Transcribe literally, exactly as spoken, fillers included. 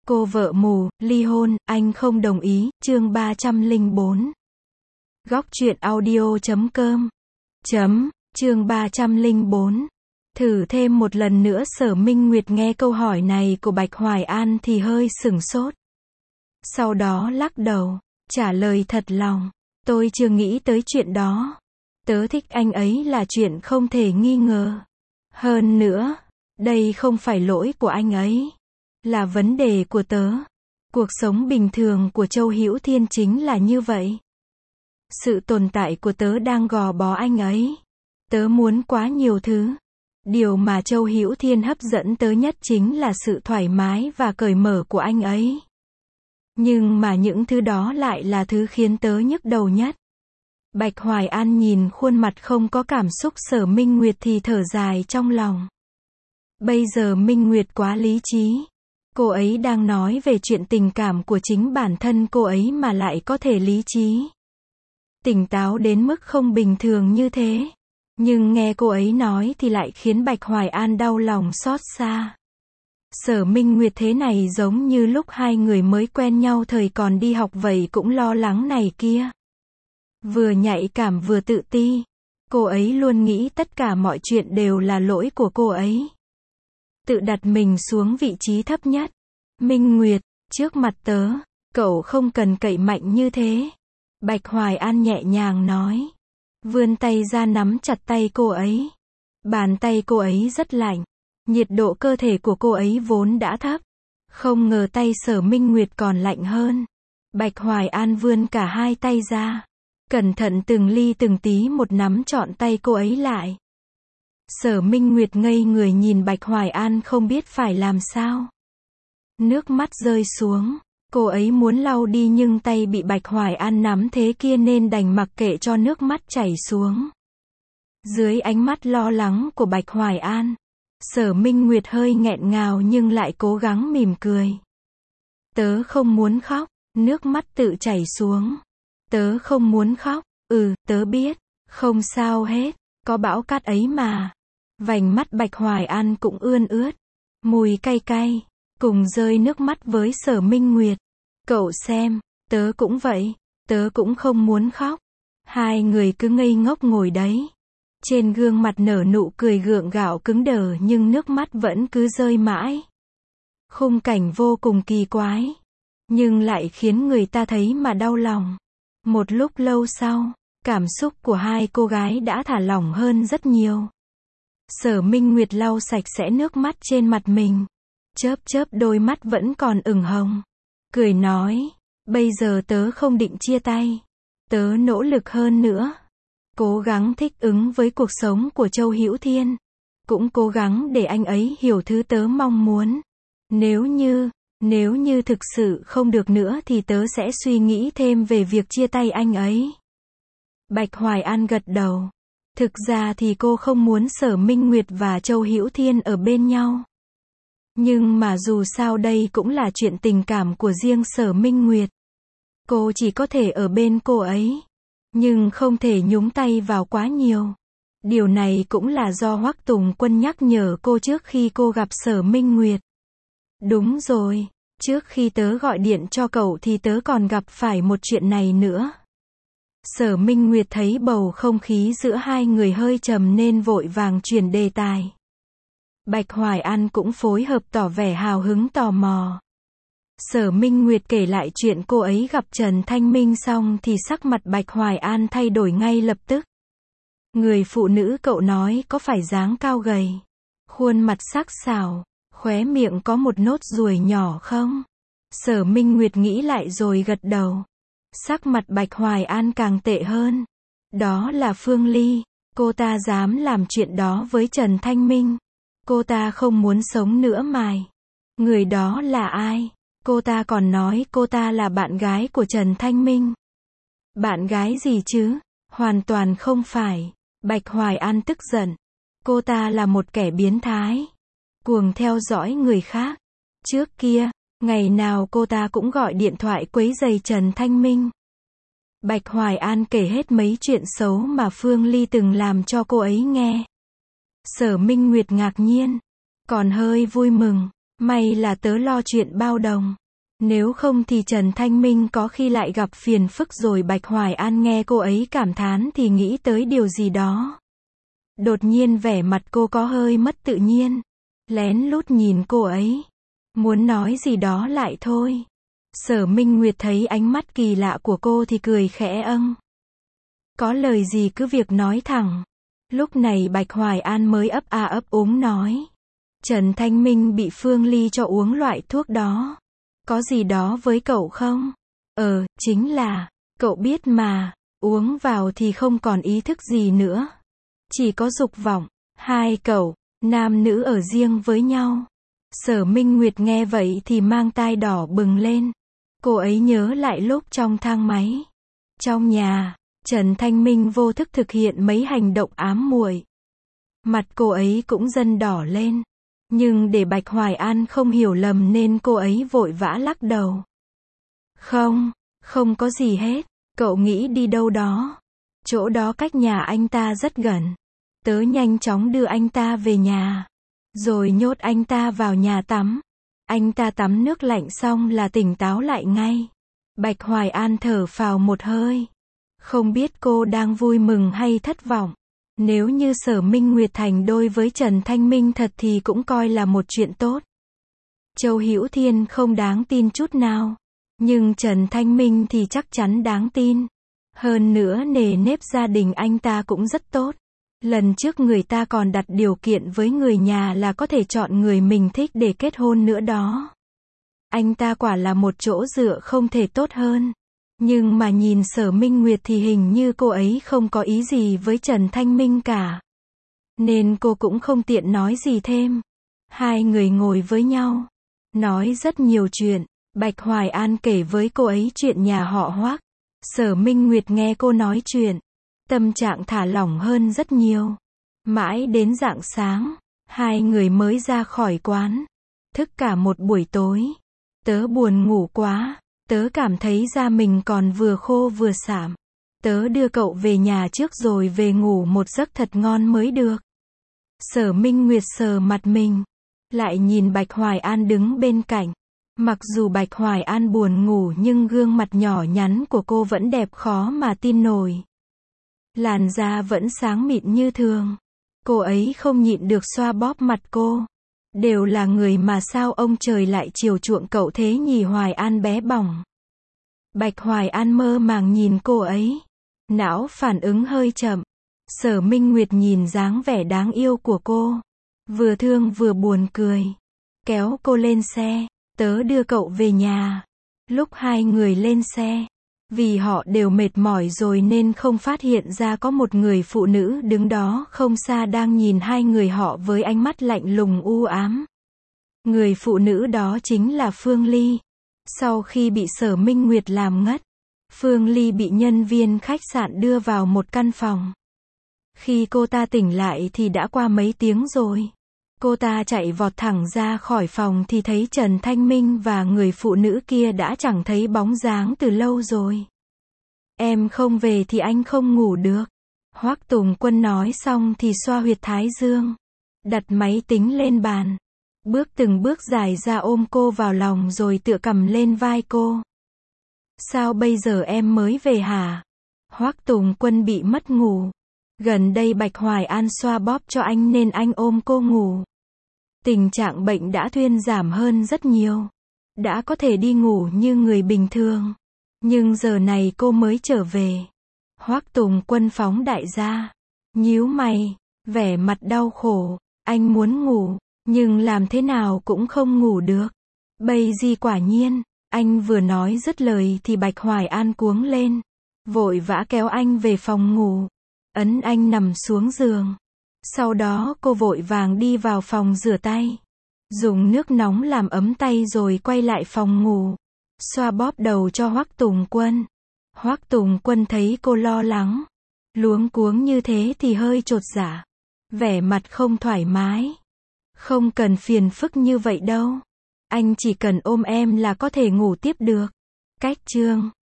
Cô vợ mù, ly hôn, anh không đồng ý, chương ba trăm lẻ bốn. Góc truyện audio chấm com. Chấm, chương ba trăm lẻ bốn. Thử thêm một lần nữa. Sở Minh Nguyệt nghe câu hỏi này của Bạch Hoài An thì hơi sửng sốt. Sau đó lắc đầu, trả lời thật lòng. Tôi chưa nghĩ tới chuyện đó. Tớ thích anh ấy là chuyện không thể nghi ngờ. Hơn nữa, đây không phải lỗi của anh ấy. Là vấn đề của tớ. Cuộc sống bình thường của Châu Hữu Thiên chính là như vậy. Sự tồn tại của tớ đang gò bó anh ấy. Tớ muốn quá nhiều thứ. Điều mà Châu Hữu Thiên hấp dẫn tớ nhất chính là sự thoải mái và cởi mở của anh ấy. Nhưng mà những thứ đó lại là thứ khiến tớ nhức đầu nhất. Bạch Hoài An nhìn khuôn mặt không có cảm xúc Sở Minh Nguyệt thì thở dài trong lòng. Bây giờ Minh Nguyệt quá lý trí. Cô ấy đang nói về chuyện tình cảm của chính bản thân cô ấy mà lại có thể lý trí. Tỉnh táo đến mức không bình thường như thế. Nhưng nghe cô ấy nói thì lại khiến Bạch Hoài An đau lòng xót xa. Sở Minh Nguyệt thế này giống như lúc hai người mới quen nhau thời còn đi học vậy, cũng lo lắng này kia. Vừa nhạy cảm vừa tự ti. Cô ấy luôn nghĩ tất cả mọi chuyện đều là lỗi của cô ấy. Tự đặt mình xuống vị trí thấp nhất. Minh Nguyệt, trước mặt tớ, cậu không cần cậy mạnh như thế. Bạch Hoài An nhẹ nhàng nói. Vươn tay ra nắm chặt tay cô ấy. Bàn tay cô ấy rất lạnh. Nhiệt độ cơ thể của cô ấy vốn đã thấp. Không ngờ tay Sở Minh Nguyệt còn lạnh hơn. Bạch Hoài An vươn cả hai tay ra. Cẩn thận từng ly từng tí một nắm trọn tay cô ấy lại. Sở Minh Nguyệt ngây người nhìn Bạch Hoài An không biết phải làm sao. Nước mắt rơi xuống. Cô ấy muốn lau đi nhưng tay bị Bạch Hoài An nắm thế kia nên đành mặc kệ cho nước mắt chảy xuống. Dưới ánh mắt lo lắng của Bạch Hoài An, Sở Minh Nguyệt hơi nghẹn ngào nhưng lại cố gắng mỉm cười. Tớ không muốn khóc, nước mắt tự chảy xuống. Tớ không muốn khóc, ừ, tớ biết, không sao hết, có bão cát ấy mà. Vành mắt Bạch Hoài An cũng ươn ướt, mùi cay cay, cùng rơi nước mắt với Sở Minh Nguyệt. Cậu xem, tớ cũng vậy, tớ cũng không muốn khóc. Hai người cứ ngây ngốc ngồi đấy. Trên gương mặt nở nụ cười gượng gạo cứng đờ nhưng nước mắt vẫn cứ rơi mãi. Khung cảnh vô cùng kỳ quái, nhưng lại khiến người ta thấy mà đau lòng. Một lúc lâu sau, cảm xúc của hai cô gái đã thả lỏng hơn rất nhiều. Sở Minh Nguyệt lau sạch sẽ nước mắt trên mặt mình. Chớp chớp đôi mắt vẫn còn ửng hồng. Cười nói, bây giờ tớ không định chia tay. Tớ nỗ lực hơn nữa. Cố gắng thích ứng với cuộc sống của Châu Hữu Thiên. Cũng cố gắng để anh ấy hiểu thứ tớ mong muốn. Nếu như, nếu như thực sự không được nữa thì tớ sẽ suy nghĩ thêm về việc chia tay anh ấy. Bạch Hoài An gật đầu. Thực ra thì cô không muốn Sở Minh Nguyệt và Châu Hữu Thiên ở bên nhau. Nhưng mà dù sao đây cũng là chuyện tình cảm của riêng Sở Minh Nguyệt. Cô chỉ có thể ở bên cô ấy. Nhưng không thể nhúng tay vào quá nhiều. Điều này cũng là do Hoắc Tùng Quân nhắc nhở cô trước khi cô gặp Sở Minh Nguyệt. Đúng rồi, trước khi tớ gọi điện cho cậu thì tớ còn gặp phải một chuyện này nữa. Sở Minh Nguyệt thấy bầu không khí giữa hai người hơi trầm nên vội vàng chuyển đề tài. Bạch Hoài An cũng phối hợp tỏ vẻ hào hứng tò mò. Sở Minh Nguyệt kể lại chuyện cô ấy gặp Trần Thanh Minh xong thì sắc mặt Bạch Hoài An thay đổi ngay lập tức. Người phụ nữ cậu nói có phải dáng cao gầy, khuôn mặt sắc sảo, khóe miệng có một nốt ruồi nhỏ không? Sở Minh Nguyệt nghĩ lại rồi gật đầu. Sắc mặt Bạch Hoài An càng tệ hơn. Đó là Phương Ly. Cô ta dám làm chuyện đó với Trần Thanh Minh. Cô ta không muốn sống nữa mài. Người đó là ai? Cô ta còn nói cô ta là bạn gái của Trần Thanh Minh. Bạn gái gì chứ? Hoàn toàn không phải. Bạch Hoài An tức giận. Cô ta là một kẻ biến thái. Cuồng theo dõi người khác. Trước kia, ngày nào cô ta cũng gọi điện thoại quấy rầy Trần Thanh Minh. Bạch Hoài An kể hết mấy chuyện xấu mà Phương Ly từng làm cho cô ấy nghe. Sở Minh Nguyệt ngạc nhiên, còn hơi vui mừng. May là tớ lo chuyện bao đồng. Nếu không thì Trần Thanh Minh có khi lại gặp phiền phức rồi. Bạch Hoài An nghe cô ấy cảm thán thì nghĩ tới điều gì đó. Đột nhiên vẻ mặt cô có hơi mất tự nhiên. Lén lút nhìn cô ấy. Muốn nói gì đó lại thôi. Sở Minh Nguyệt thấy ánh mắt kỳ lạ của cô thì cười khẽ âng. Có lời gì cứ việc nói thẳng. Lúc này Bạch Hoài An mới ấp a ấp úng nói. Trần Thanh Minh bị Phương Ly cho uống loại thuốc đó. Có gì đó với cậu không? Ờ, chính là, cậu biết mà, uống vào thì không còn ý thức gì nữa. Chỉ có dục vọng. Hai cậu, nam nữ ở riêng với nhau. Sở Minh Nguyệt nghe vậy thì mang tai đỏ bừng lên. Cô ấy nhớ lại lúc trong thang máy. Trong nhà, Trần Thanh Minh vô thức thực hiện mấy hành động ám muội. Mặt cô ấy cũng dần đỏ lên. Nhưng để Bạch Hoài An không hiểu lầm nên cô ấy vội vã lắc đầu. Không, không có gì hết. Cậu nghĩ đi đâu đó? Chỗ đó cách nhà anh ta rất gần. Tớ nhanh chóng đưa anh ta về nhà. Rồi nhốt anh ta vào nhà tắm. Anh ta tắm nước lạnh xong là tỉnh táo lại ngay. Bạch Hoài An thở phào một hơi. Không biết cô đang vui mừng hay thất vọng. Nếu như Sở Minh Nguyệt thành đôi với Trần Thanh Minh thật thì cũng coi là một chuyện tốt. Châu Hữu Thiên không đáng tin chút nào. Nhưng Trần Thanh Minh thì chắc chắn đáng tin. Hơn nữa nề nếp gia đình anh ta cũng rất tốt. Lần trước người ta còn đặt điều kiện với người nhà là có thể chọn người mình thích để kết hôn nữa đó. Anh ta quả là một chỗ dựa không thể tốt hơn. Nhưng mà nhìn Sở Minh Nguyệt thì hình như cô ấy không có ý gì với Trần Thanh Minh cả. Nên cô cũng không tiện nói gì thêm. Hai người ngồi với nhau. Nói rất nhiều chuyện. Bạch Hoài An kể với cô ấy chuyện nhà họ Hoắc. Sở Minh Nguyệt nghe cô nói chuyện. Tâm trạng thả lỏng hơn rất nhiều. Mãi đến rạng sáng, hai người mới ra khỏi quán. Thức cả một buổi tối. Tớ buồn ngủ quá. Tớ cảm thấy da mình còn vừa khô vừa sạm. Tớ đưa cậu về nhà trước rồi về ngủ một giấc thật ngon mới được. Sở Minh Nguyệt sờ mặt mình. Lại nhìn Bạch Hoài An đứng bên cạnh. Mặc dù Bạch Hoài An buồn ngủ nhưng gương mặt nhỏ nhắn của cô vẫn đẹp khó mà tin nổi. Làn da vẫn sáng mịn như thường. Cô ấy không nhịn được xoa bóp mặt cô. Đều là người mà sao ông trời lại chiều chuộng cậu thế nhỉ? Hoài An bé bỏng. Bạch Hoài An mơ màng nhìn cô ấy. Não phản ứng hơi chậm. Sở Minh Nguyệt nhìn dáng vẻ đáng yêu của cô. Vừa thương vừa buồn cười. Kéo cô lên xe. Tớ đưa cậu về nhà. Lúc hai người lên xe. Vì họ đều mệt mỏi rồi nên không phát hiện ra có một người phụ nữ đứng đó không xa đang nhìn hai người họ với ánh mắt lạnh lùng u ám. Người phụ nữ đó chính là Phương Ly. Sau khi bị Sở Minh Nguyệt làm ngất, Phương Ly bị nhân viên khách sạn đưa vào một căn phòng. Khi cô ta tỉnh lại thì đã qua mấy tiếng rồi. Cô ta chạy vọt thẳng ra khỏi phòng thì thấy Trần Thanh Minh và người phụ nữ kia đã chẳng thấy bóng dáng từ lâu rồi. Em không về thì anh không ngủ được. Hoắc Tùng Quân nói xong thì xoa huyệt thái dương. Đặt máy tính lên bàn. Bước từng bước dài ra ôm cô vào lòng rồi tựa cầm lên vai cô. Sao bây giờ em mới về hả? Hoắc Tùng Quân bị mất ngủ. Gần đây Bạch Hoài An xoa bóp cho anh nên anh ôm cô ngủ. Tình trạng bệnh đã thuyên giảm hơn rất nhiều. Đã có thể đi ngủ như người bình thường. Nhưng giờ này cô mới trở về. Hoắc Tùng Quân phóng đại ra. Nhíu mày. Vẻ mặt đau khổ. Anh muốn ngủ. Nhưng làm thế nào cũng không ngủ được. Bây gì quả nhiên. Anh vừa nói dứt lời thì Bạch Hoài An cuống lên. Vội vã kéo anh về phòng ngủ. Ấn anh nằm xuống giường. Sau đó cô vội vàng đi vào phòng rửa tay. Dùng nước nóng làm ấm tay rồi quay lại phòng ngủ. Xoa bóp đầu cho Hoắc Tùng Quân. Hoắc Tùng Quân thấy cô lo lắng. Luống cuống như thế thì hơi chột dạ. Vẻ mặt không thoải mái. Không cần phiền phức như vậy đâu. Anh chỉ cần ôm em là có thể ngủ tiếp được. Cách chương